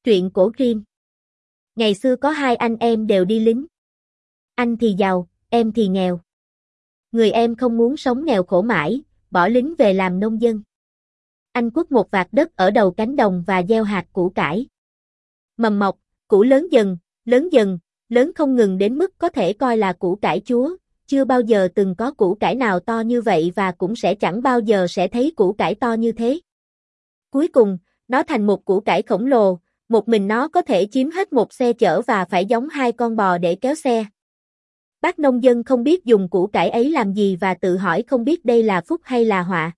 Truyện cổ Grimm. Ngày xưa có hai anh em đều đi lính. Anh thì giàu, em thì nghèo. Người em không muốn sống nghèo khổ mãi, bỏ lính về làm nông dân. Anh cuốc một vạt đất ở đầu cánh đồng và gieo hạt củ cải. Mầm mọc, củ lớn dần, lớn không ngừng đến mức có thể coi là củ cải chúa. Chưa bao giờ từng có củ cải nào to như vậy và cũng sẽ chẳng bao giờ sẽ thấy củ cải to như thế. Cuối cùng, nó thành một củ cải khổng lồ, một mình nó có thể chiếm hết một xe chở và phải giống hai con bò để kéo xe. Bác nông dân không biết dùng củ cải ấy làm gì và tự hỏi không biết đây là phúc hay là họa.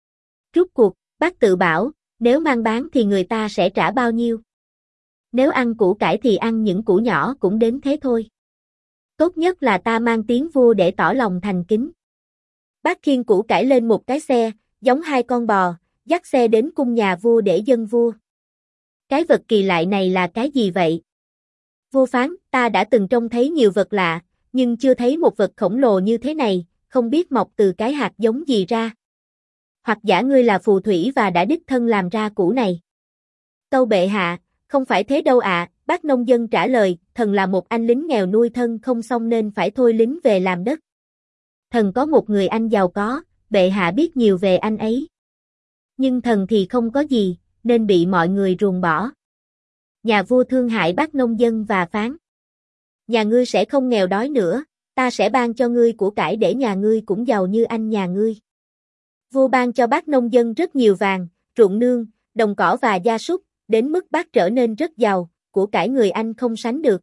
Rút cuộc, bác tự bảo, nếu mang bán thì người ta sẽ trả bao nhiêu? Nếu ăn củ cải thì ăn những củ nhỏ cũng đến thế thôi. Tốt nhất là ta mang tiếng vua để tỏ lòng thành kính. Bác khiêng củ cải lên một cái xe, giống hai con bò, dắt xe đến cung nhà vua để dâng vua. Cái vật kỳ lạ này là cái gì vậy? Vua phán, ta đã từng trông thấy nhiều vật lạ, nhưng chưa thấy một vật khổng lồ như thế này, không biết mọc từ cái hạt giống gì ra. Hoặc giả ngươi là phù thủy và đã đích thân làm ra củ này. Tâu bệ hạ, không phải thế đâu ạ, bác nông dân trả lời, thần là một anh lính nghèo nuôi thân không xong nên phải thôi lính về làm đất. Thần có một người anh giàu có, bệ hạ biết nhiều về anh ấy. Nhưng thần thì không có gì, nên bị mọi người ruồng bỏ. Nhà vua thương hại bác nông dân và phán. Nhà ngươi sẽ không nghèo đói nữa, ta sẽ ban cho ngươi của cải để nhà ngươi cũng giàu như anh nhà ngươi. Vua ban cho bác nông dân rất nhiều vàng, ruộng nương, đồng cỏ và gia súc, đến mức bác trở nên rất giàu, của cải người anh không sánh được.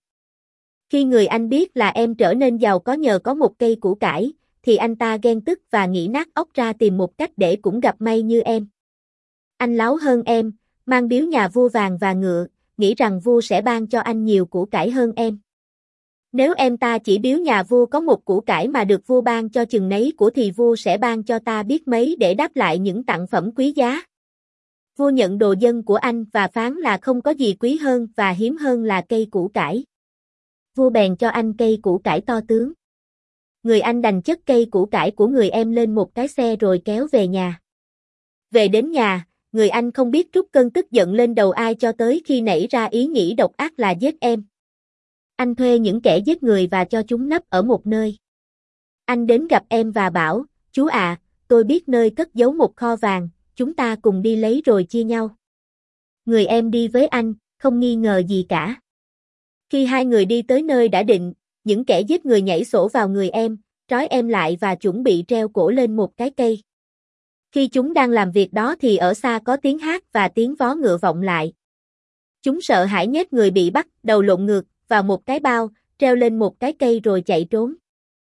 Khi người anh biết là em trở nên giàu có nhờ có một cây củ cải, thì anh ta ghen tức và nghĩ nát óc ra tìm một cách để cũng gặp may như em. Anh láo hơn em, mang biếu nhà vua vàng và ngựa, nghĩ rằng vua sẽ ban cho anh nhiều củ cải hơn em. Nếu em ta chỉ biếu nhà vua có một củ cải mà được vua ban cho chừng nấy của thì vua sẽ ban cho ta biết mấy để đáp lại những tặng phẩm quý giá. Vua nhận đồ dân của anh và phán là không có gì quý hơn và hiếm hơn là cây củ cải. Vua bèn cho anh cây củ cải to tướng. Người anh đành chất cây củ cải của người em lên một cái xe rồi kéo về nhà. Về đến nhà, người anh không biết trút cơn tức giận lên đầu ai cho tới khi nảy ra ý nghĩ độc ác là giết em. Anh thuê những kẻ giết người và cho chúng nấp ở một nơi. Anh đến gặp em và bảo, chú à, tôi biết nơi cất giấu một kho vàng, chúng ta cùng đi lấy rồi chia nhau. Người em đi với anh, không nghi ngờ gì cả. Khi hai người đi tới nơi đã định, những kẻ giết người nhảy xổ vào người em, trói em lại và chuẩn bị treo cổ lên một cái cây. Khi chúng đang làm việc đó thì ở xa có tiếng hát và tiếng vó ngựa vọng lại. Chúng sợ hãi nhét người bị bắt, đầu lộn ngược, vào một cái bao, treo lên một cái cây rồi chạy trốn.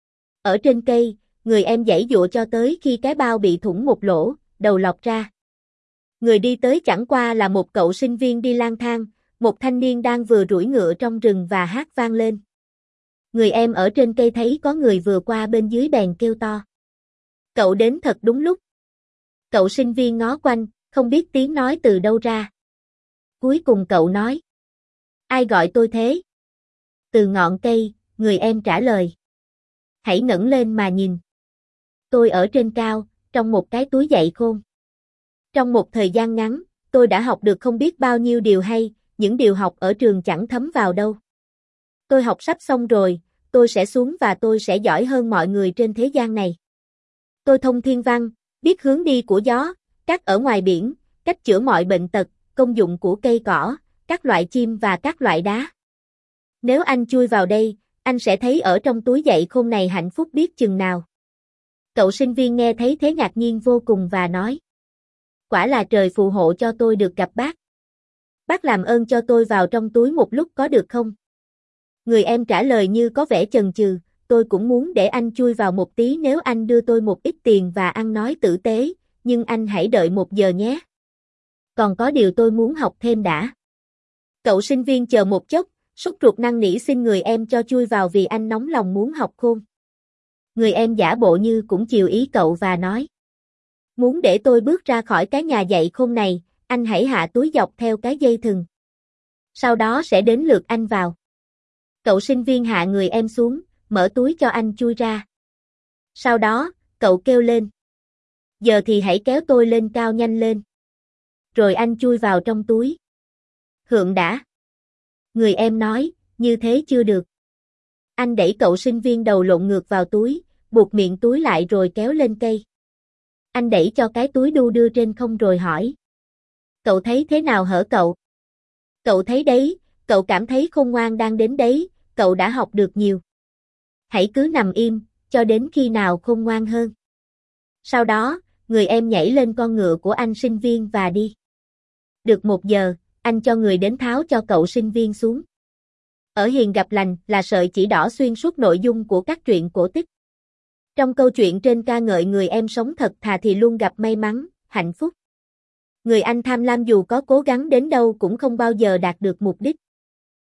Ở trên cây, người em giãy giụa cho tới khi cái bao bị thủng một lỗ, đầu lọt ra. Người đi tới chẳng qua là một cậu sinh viên đi lang thang, một thanh niên đang vừa đuổi ngựa trong rừng và hát vang lên. Người em ở trên cây thấy có người vừa qua bên dưới bèn kêu to. Cậu đến thật đúng lúc. Cậu sinh viên ngó quanh, không biết tiếng nói từ đâu ra. Cuối cùng cậu nói. Ai gọi tôi thế? Từ ngọn cây, người em trả lời. Hãy ngẩng lên mà nhìn. Tôi ở trên cao, trong một cái túi dạy khôn. Trong một thời gian ngắn, tôi đã học được không biết bao nhiêu điều hay, những điều học ở trường chẳng thấm vào đâu. Tôi học sắp xong rồi, tôi sẽ xuống và tôi sẽ giỏi hơn mọi người trên thế gian này. Tôi thông thiên văn, biết hướng đi của gió, cát ở ngoài biển, cách chữa mọi bệnh tật, công dụng của cây cỏ, các loại chim và các loại đá. Nếu anh chui vào đây, anh sẽ thấy ở trong túi dạy khôn này hạnh phúc biết chừng nào. Cậu sinh viên nghe thấy thế ngạc nhiên vô cùng và nói. Quả là trời phù hộ cho tôi được gặp bác. Bác làm ơn cho tôi vào trong túi một lúc có được không? Người em trả lời như có vẻ chần chừ, tôi cũng muốn để anh chui vào một tí nếu anh đưa tôi một ít tiền và ăn nói tử tế, nhưng anh hãy đợi 1 giờ nhé. Còn có điều tôi muốn học thêm đã. Cậu sinh viên chờ một chốc, sốt ruột năn nỉ xin người em cho chui vào vì anh nóng lòng muốn học khôn. Người em giả bộ như cũng chiều ý cậu và nói. Muốn để tôi bước ra khỏi cái nhà dạy khôn này, anh hãy hạ túi dọc theo cái dây thừng. Sau đó sẽ đến lượt anh vào. Cậu sinh viên hạ người em xuống, mở túi cho anh chui ra. Sau đó, cậu kêu lên. Giờ thì hãy kéo tôi lên cao nhanh lên. Rồi anh chui vào trong túi. Hượng đã. Người em nói, như thế chưa được. Anh đẩy cậu sinh viên đầu lộn ngược vào túi, buộc miệng túi lại rồi kéo lên cây. Anh đẩy cho cái túi đu đưa trên không rồi hỏi. Cậu thấy thế nào hở cậu? Cậu thấy đấy, cậu cảm thấy khôn ngoan đang đến đấy, cậu đã học được nhiều. Hãy cứ nằm im, cho đến khi nào khôn ngoan hơn. Sau đó, người em nhảy lên con ngựa của anh sinh viên và đi. Được 1 giờ, anh cho người đến tháo cho cậu sinh viên xuống. Ở Hiền gặp lành là sợi chỉ đỏ xuyên suốt nội dung của các truyện cổ tích. Trong câu chuyện trên ca ngợi người em sống thật thà thì luôn gặp may mắn, hạnh phúc. Người anh tham lam dù có cố gắng đến đâu cũng không bao giờ đạt được mục đích.